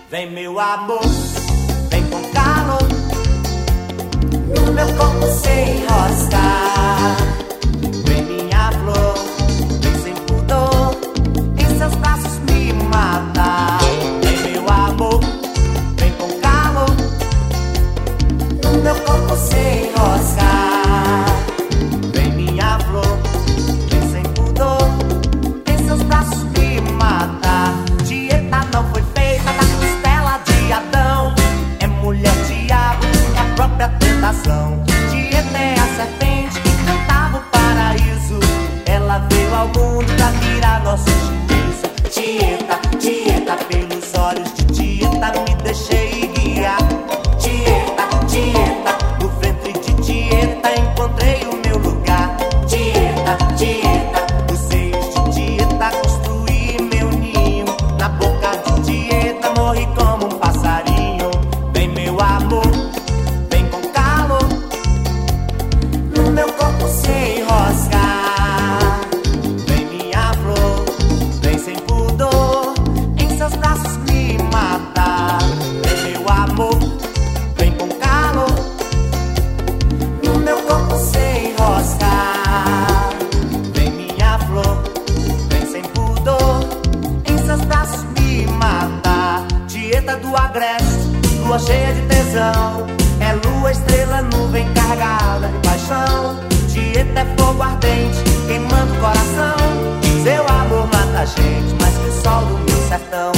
Vem meu amor, vem com calor no meu corpo sem enroscar. Vem minha flor, vem sem pudor, em seus braços me matar. Vem meu amor, vem com calor no meu corpo sem enroscar. Vem minha flor, vem sem pudor, em seus braços me matar. Dieta não foi feita da costela de Adão, é mulher diabo, é a própria tentação. Dieta é a serpente que cantava o paraíso, ela veio ao mundo pra tirar nosso juízo. Dieta, dieta, pelos olhos de dieta me deixei guiar. Dieta, dieta, no ventre de dieta encontrei o meu lugar. Dieta, dieta, nos seios de dieta construí meu ninho. Na boca de dieta morri como um passarinho. Vem meu amor, vem com calor no meu corpo sem enroscar. Vem minha flor, vem sem pudor, em seus braços me matar. Vem meu amor, vem com calor no meu corpo sem enroscar. Vem minha flor, vem sem pudor, em seus braços me matar. Dieta do agreste, lua cheia de tesão, é lua, estrela, nuvem carregada de paixão. Dieta é fogo ardente, queimando o coração. Seu amor mata a gente mais que o sol do meu sertão.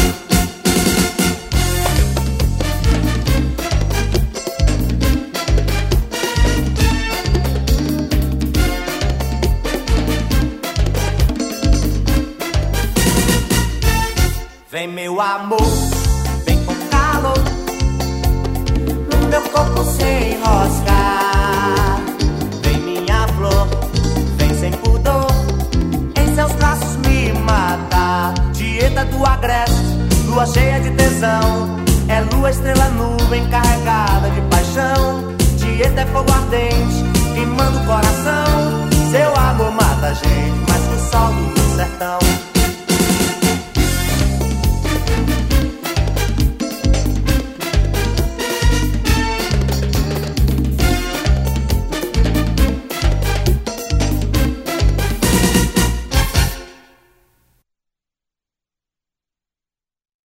Vem meu amor, vem com calor no meu corpo sem enroscar. Vem minha flor, vem sem pudor, em seus braços me matar. Dieta do agreste, lua cheia de tesão, é lua, estrela, nuvem carregada de paixão. Dieta é fogo ardente, queimando o coração. Seu amor mata a gente mais que o sol do sertão.